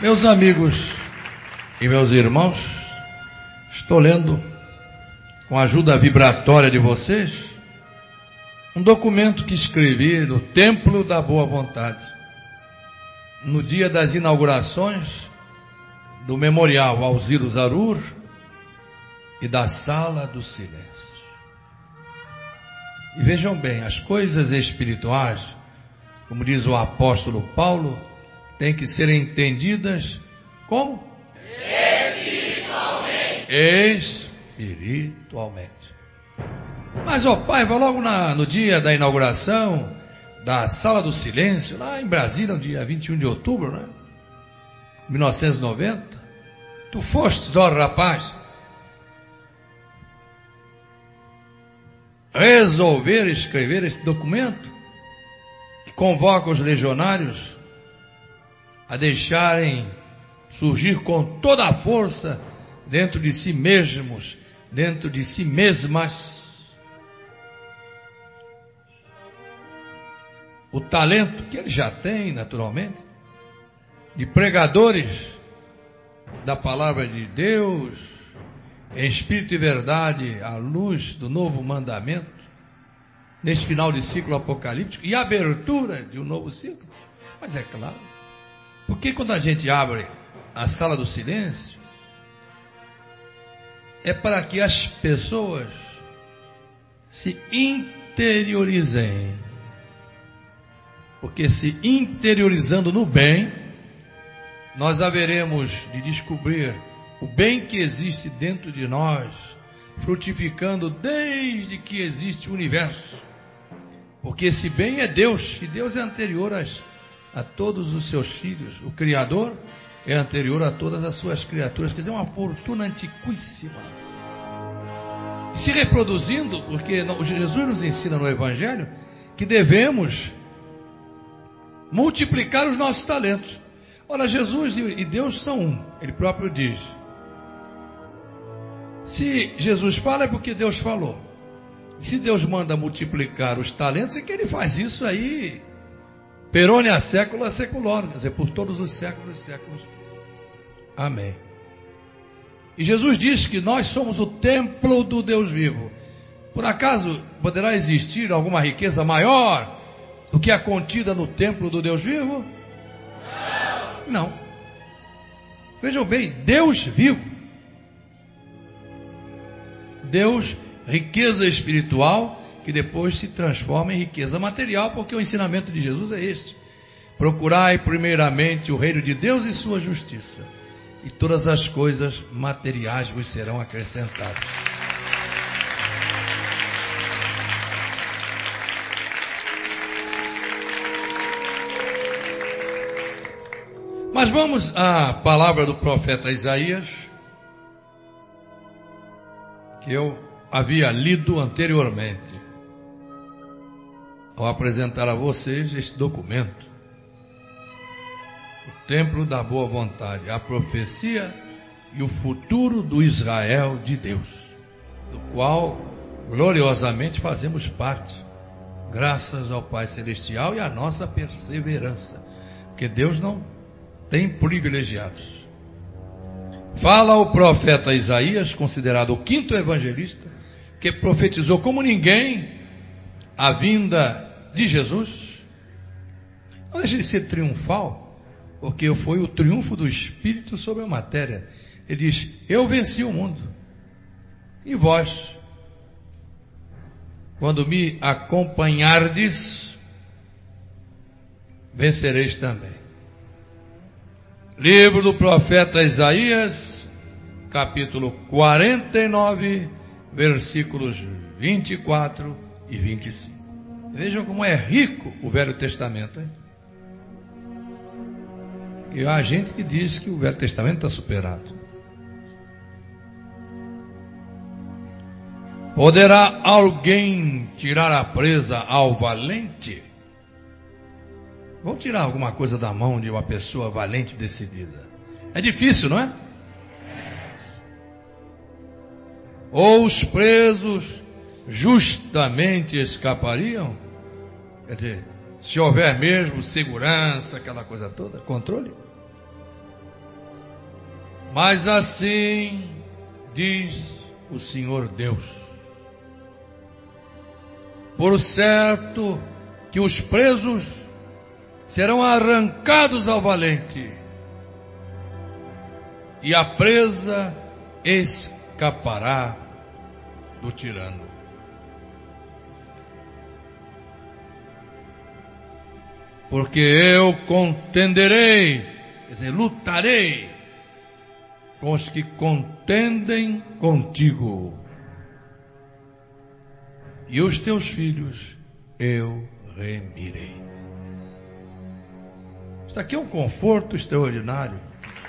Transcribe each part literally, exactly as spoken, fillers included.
Meus amigos e meus irmãos, estou lendo, com a ajuda vibratória de vocês, um documento que escrevi no Templo da Boa Vontade, no dia das inaugurações do Memorial Alziro Zarur e da Sala do Silêncio. E vejam bem, as coisas espirituais, como diz o apóstolo Paulo, têm que ser entendidas como? Espiritualmente. Espiritualmente. Mas, ó pai, vai logo na, no dia da inauguração da Sala do Silêncio, lá em Brasília, no dia vinte e um de outubro, né? mil novecentos e noventa. Tu fostes, ó rapaz, resolver escrever esse documento que convoca os legionários a deixarem surgir com toda a força dentro de si mesmos, dentro de si mesmas, o talento que ele já tem, naturalmente, de pregadores da palavra de Deus, em espírito e verdade, à luz do novo mandamento, neste final de ciclo apocalíptico e abertura de um novo ciclo. Mas é claro, porque quando a gente abre a Sala do Silêncio, é para que as pessoas se interiorizem. Porque se interiorizando no bem, nós haveremos de descobrir o bem que existe dentro de nós, frutificando desde que existe o universo. Porque esse bem é Deus, e Deus é anterior às, a todos os seus filhos. O Criador é anterior a todas as suas criaturas, quer dizer, uma fortuna antiquíssima. E se reproduzindo, porque Jesus nos ensina no Evangelho que devemos multiplicar os nossos talentos. Ora, Jesus e Deus são um, ele próprio diz. Se Jesus fala é porque Deus falou. Se Deus manda multiplicar os talentos, é que ele faz isso aí perone a sécula seculorum, quer dizer, por todos os séculos e séculos. Amém. E Jesus diz que nós somos o templo do Deus vivo. Por acaso poderá existir alguma riqueza maior do que a contida no templo do Deus vivo? Não. Não. Vejam bem, Deus vivo. Deus, riqueza espiritual, que depois se transforma em riqueza material, porque o ensinamento de Jesus é este: procurai primeiramente o reino de Deus e sua justiça, e todas as coisas materiais vos serão acrescentadas. Mas vamos à palavra do profeta Isaías, que eu havia lido anteriormente, ao apresentar a vocês este documento, o Templo da Boa Vontade, a profecia e o futuro do Israel de Deus, do qual gloriosamente fazemos parte, graças ao Pai Celestial e à nossa perseverança, porque Deus não tem privilegiados. Fala o profeta Isaías, considerado o quinto evangelista, que profetizou como ninguém a vinda de Jesus. Não deixa de ser triunfal, porque foi o triunfo do Espírito sobre a matéria. Ele diz: eu venci o mundo, e vós, quando me acompanhardes, vencereis também. Livro do profeta Isaías, capítulo quarenta e nove, versículos vinte e quatro e vinte e cinco. Vejam como é rico o Velho Testamento, hein? E há gente que diz que o Velho Testamento está superado. Poderá alguém tirar a presa ao valente? Vamos tirar alguma coisa da mão de uma pessoa valente e decidida. É difícil, não é? Ou os presos justamente escapariam? Quer dizer, se houver mesmo segurança, aquela coisa toda, controle. Mas assim diz o Senhor Deus: por certo que os presos serão arrancados ao valente, e a presa escapará do tirano. Porque eu contenderei, quer dizer, lutarei com os que contendem contigo, e os teus filhos eu remirei. Isso aqui é um conforto extraordinário.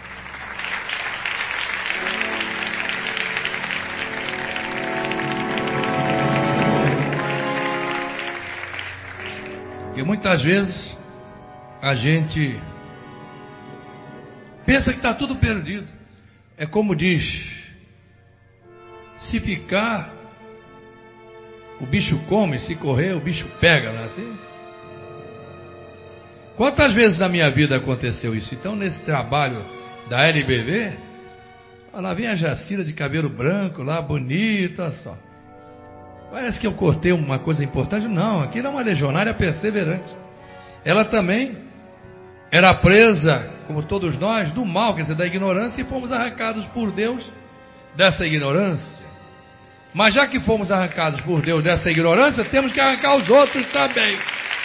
Porque muitas vezes a gente pensa que está tudo perdido. É como diz: se ficar, o bicho come, se correr, o bicho pega, não é assim? Quantas vezes na minha vida aconteceu isso? Então, nesse trabalho da L B V, lá vem a Jacira de cabelo branco, lá bonita, olha só. Parece que eu cortei uma coisa importante. Não, aquilo é uma legionária perseverante. Ela também era presa, como todos nós, do mal, quer dizer, da ignorância, e fomos arrancados por Deus dessa ignorância. Mas já que fomos arrancados por Deus dessa ignorância, temos que arrancar os outros também.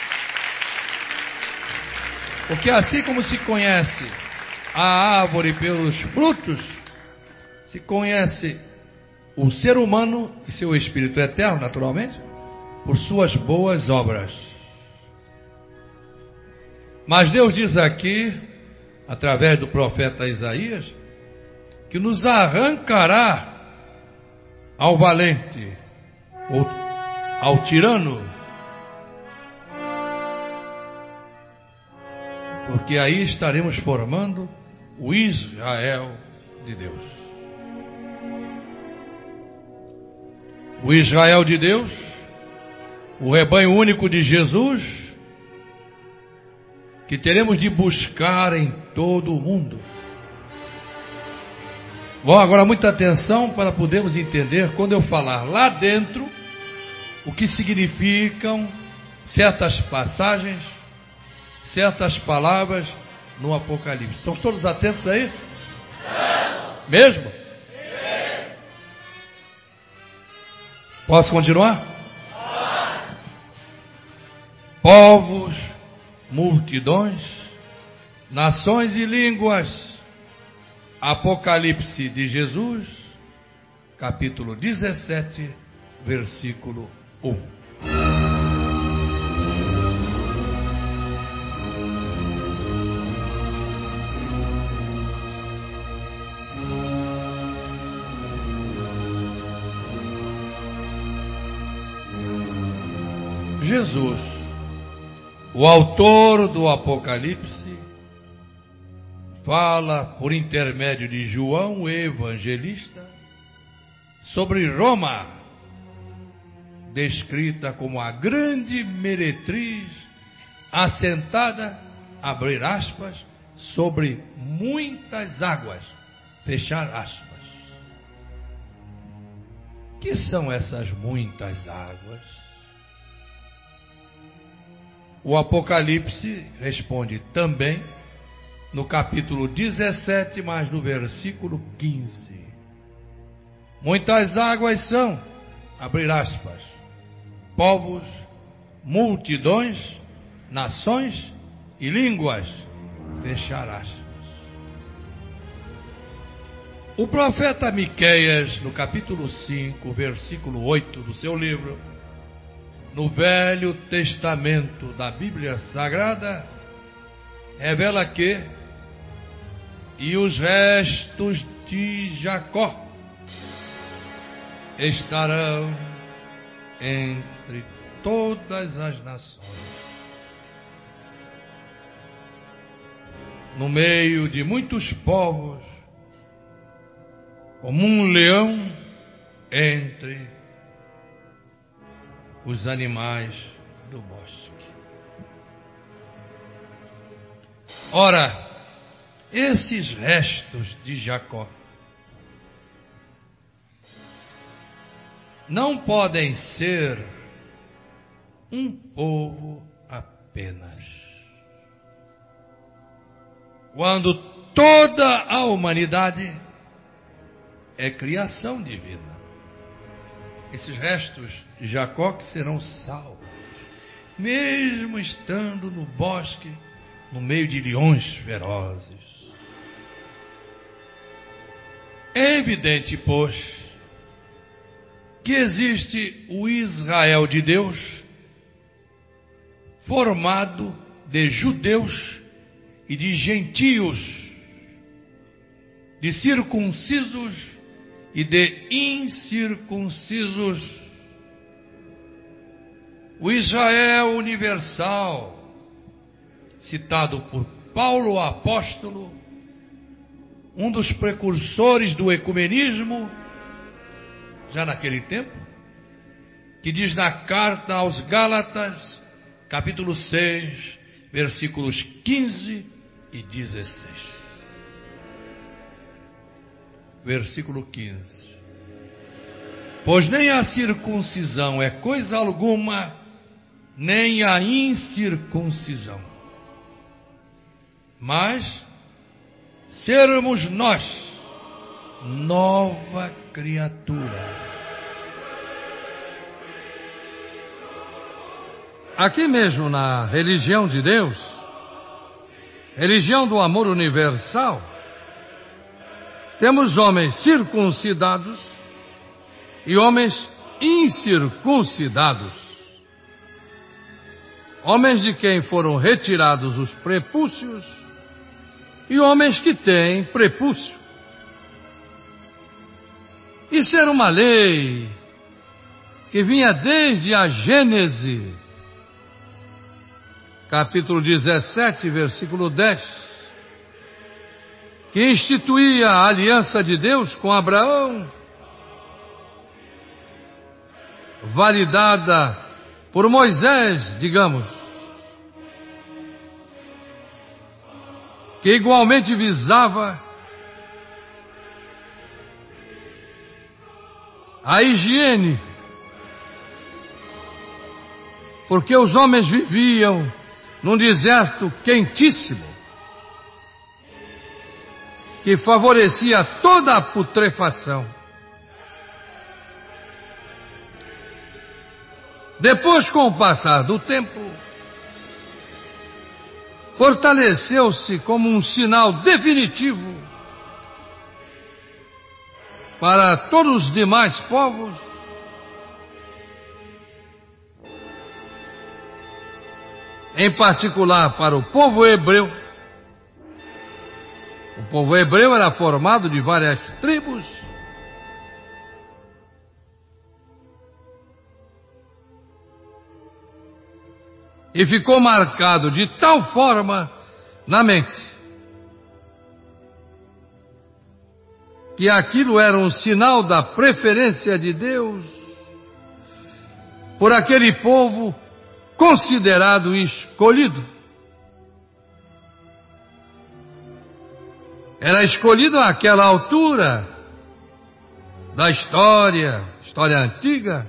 Porque assim como se conhece a árvore pelos frutos, se conhece o ser humano e seu espírito eterno, naturalmente, por suas boas obras. Mas Deus diz aqui, através do profeta Isaías, que nos arrancará ao valente, ou ao tirano, porque aí estaremos formando o Israel de Deus. O Israel de Deus, o rebanho único de Jesus, que teremos de buscar em todo o mundo. Bom, agora muita atenção para podermos entender, quando eu falar lá dentro, o que significam certas passagens, certas palavras no Apocalipse. Estão todos atentos aí? Não. Mesmo? Sim. Posso continuar? Pode. Povos, multidões, nações e línguas. Apocalipse de Jesus, capítulo dezessete, versículo um. Jesus, o autor do Apocalipse, fala por intermédio de João, o evangelista, sobre Roma, descrita como a grande meretriz assentada, abrir aspas, sobre muitas águas, fechar aspas. Que são essas muitas águas? O Apocalipse responde também no capítulo dezessete, mas no versículo quinze. Muitas águas são, abrir aspas, povos, multidões, nações e línguas, fechar aspas. O profeta Miqueias, no capítulo cinco, versículo oito do seu livro, no Velho Testamento da Bíblia Sagrada, revela que e os restos de Jacó estarão entre todas as nações, no meio de muitos povos, como um leão entre os animais do bosque. Ora, esses restos de Jacó não podem ser um povo apenas. Quando toda a humanidade é criação divina, esses restos de Jacó que serão salvos, mesmo estando no bosque, no meio de leões ferozes. É evidente, pois, que existe o Israel de Deus, formado de judeus e de gentios, de circuncisos e de incircuncisos. O Israel universal, citado por Paulo apóstolo, um dos precursores do ecumenismo, já naquele tempo, que diz na carta aos Gálatas, capítulo seis, versículos quinze e dezesseis. Versículo quinze. Pois nem a circuncisão é coisa alguma, nem a incircuncisão, mas sermos nós nova criatura. Aqui mesmo na religião de Deus, religião do amor universal, temos homens circuncidados e homens incircuncidados. Homens de quem foram retirados os prepúcios e homens que têm prepúcio. Isso era uma lei que vinha desde a Gênese, capítulo dezessete, versículo dez, que instituía a aliança de Deus com Abraão, validada por Moisés, digamos, que igualmente visava a higiene, porque os homens viviam num deserto quentíssimo, que favorecia toda a putrefação. Depois, com o passar do tempo, fortaleceu-se como um sinal definitivo para todos os demais povos, em particular para o povo hebreu. O povo hebreu era formado de várias tribos, e ficou marcado de tal forma na mente que aquilo era um sinal da preferência de Deus por aquele povo considerado escolhido. Era escolhido àquela altura da história, história antiga,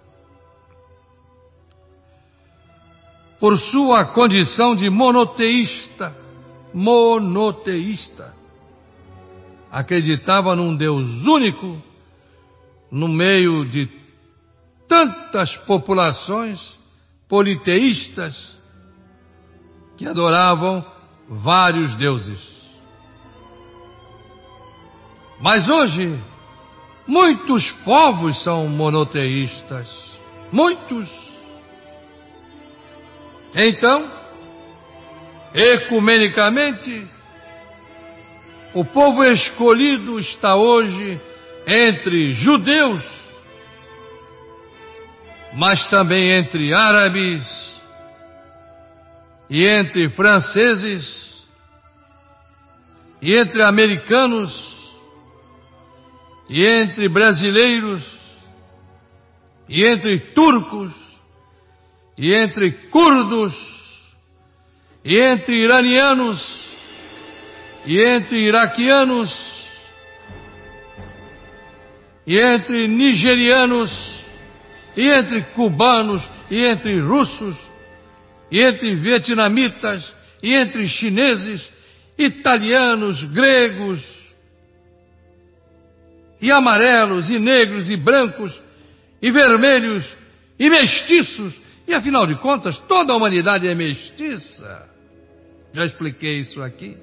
por sua condição de monoteísta, monoteísta. Acreditava num Deus único, no meio de tantas populações politeístas que adoravam vários deuses. Mas hoje, muitos povos são monoteístas, muitos. Então, ecumenicamente, o povo escolhido está hoje entre judeus, mas também entre árabes e entre franceses e entre americanos e entre brasileiros e entre turcos e entre curdos e entre iranianos e entre iraquianos e entre nigerianos e entre cubanos, e entre russos, e entre vietnamitas, e entre chineses, italianos, gregos, e amarelos, e negros, e brancos, e vermelhos, e mestiços. E afinal de contas, toda a humanidade é mestiça. Já expliquei isso aqui.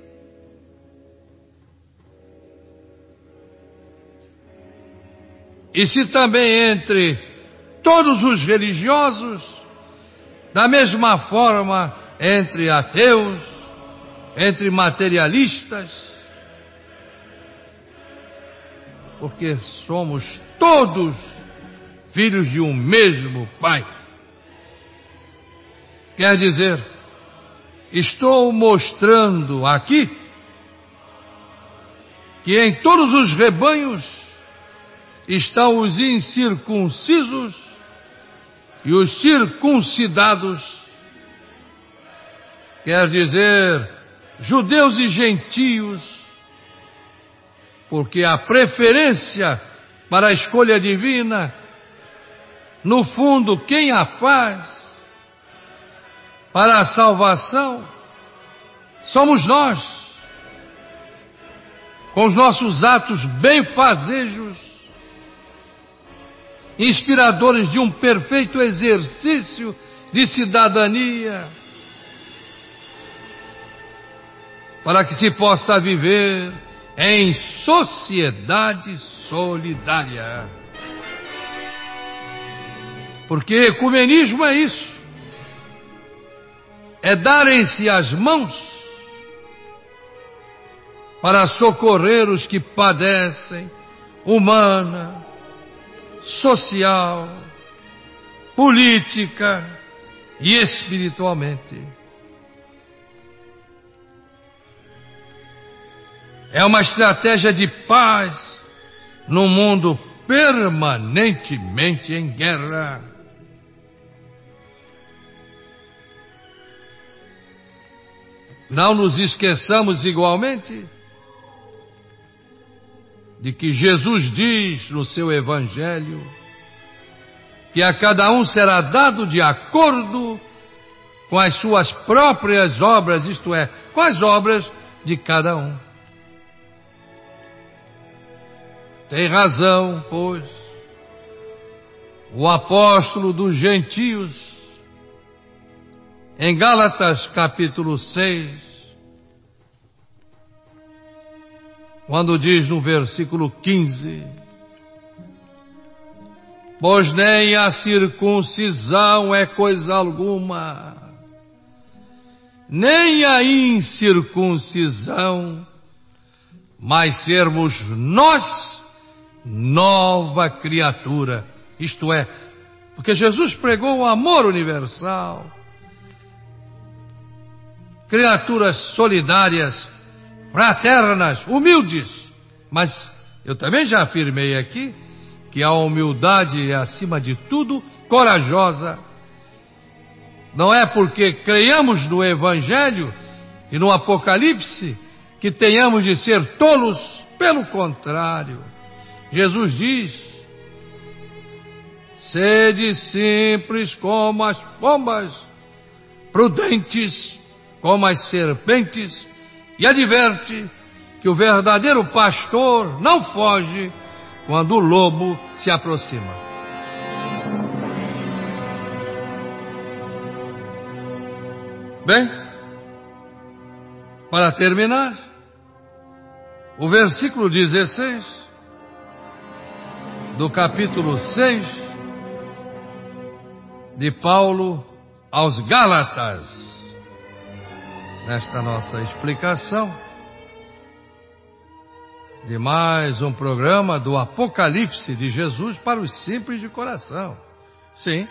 E se também entre todos os religiosos, da mesma forma entre ateus, entre materialistas, porque somos todos filhos de um mesmo Pai. Quer dizer, estou mostrando aqui que em todos os rebanhos estão os incircuncisos e os circuncidados, quer dizer, judeus e gentios, porque a preferência para a escolha divina, no fundo, quem a faz para a salvação somos nós, com os nossos atos benfazejos, inspiradores de um perfeito exercício de cidadania, para que se possa viver em sociedade solidária. Porque ecumenismo é isso, é darem-se as mãos para socorrer os que padecem, humana, social, política e espiritualmente. É uma estratégia de paz num mundo permanentemente em guerra. Não nos esqueçamos igualmente de que Jesus diz no seu Evangelho que a cada um será dado de acordo com as suas próprias obras, isto é, com as obras de cada um. Tem razão, pois, o apóstolo dos gentios, em Gálatas capítulo seis, quando diz no versículo quinze, pois nem a circuncisão é coisa alguma, nem a incircuncisão, mas sermos nós nova criatura. Isto é, porque Jesus pregou o amor universal, criaturas solidárias, fraternas, humildes. Mas eu também já afirmei aqui que a humildade é, acima de tudo, corajosa. Não é porque creiamos no Evangelho e no Apocalipse que tenhamos de ser tolos. Pelo contrário, Jesus diz: sede simples como as pombas, prudentes como as serpentes, e adverte que o verdadeiro pastor não foge quando o lobo se aproxima. Bem, para terminar, o versículo dezesseis do capítulo seis de Paulo aos Gálatas, nesta nossa explicação de mais um programa do Apocalipse de Jesus para os simples de coração. Sim,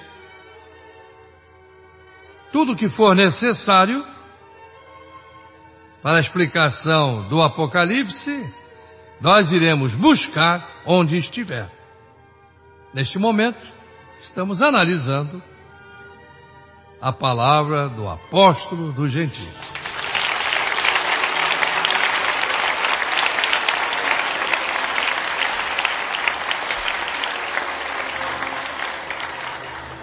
tudo que for necessário para a explicação do Apocalipse, nós iremos buscar onde estiver. Neste momento, estamos analisando a palavra do apóstolo dos gentios.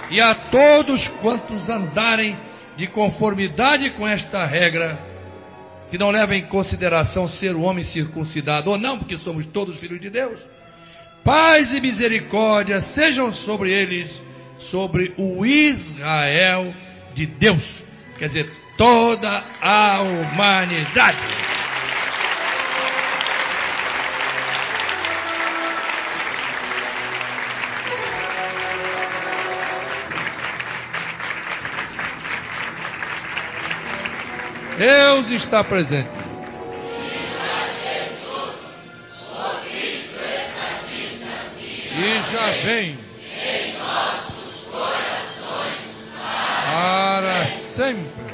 E a todos quantos andarem de conformidade com esta regra, que não leva em consideração ser o homem circuncidado ou não, porque somos todos filhos de Deus, paz e misericórdia sejam sobre eles, sobre o Israel de Deus, quer dizer, toda a humanidade. Deus está presente. E já vem em nossos corações para sempre.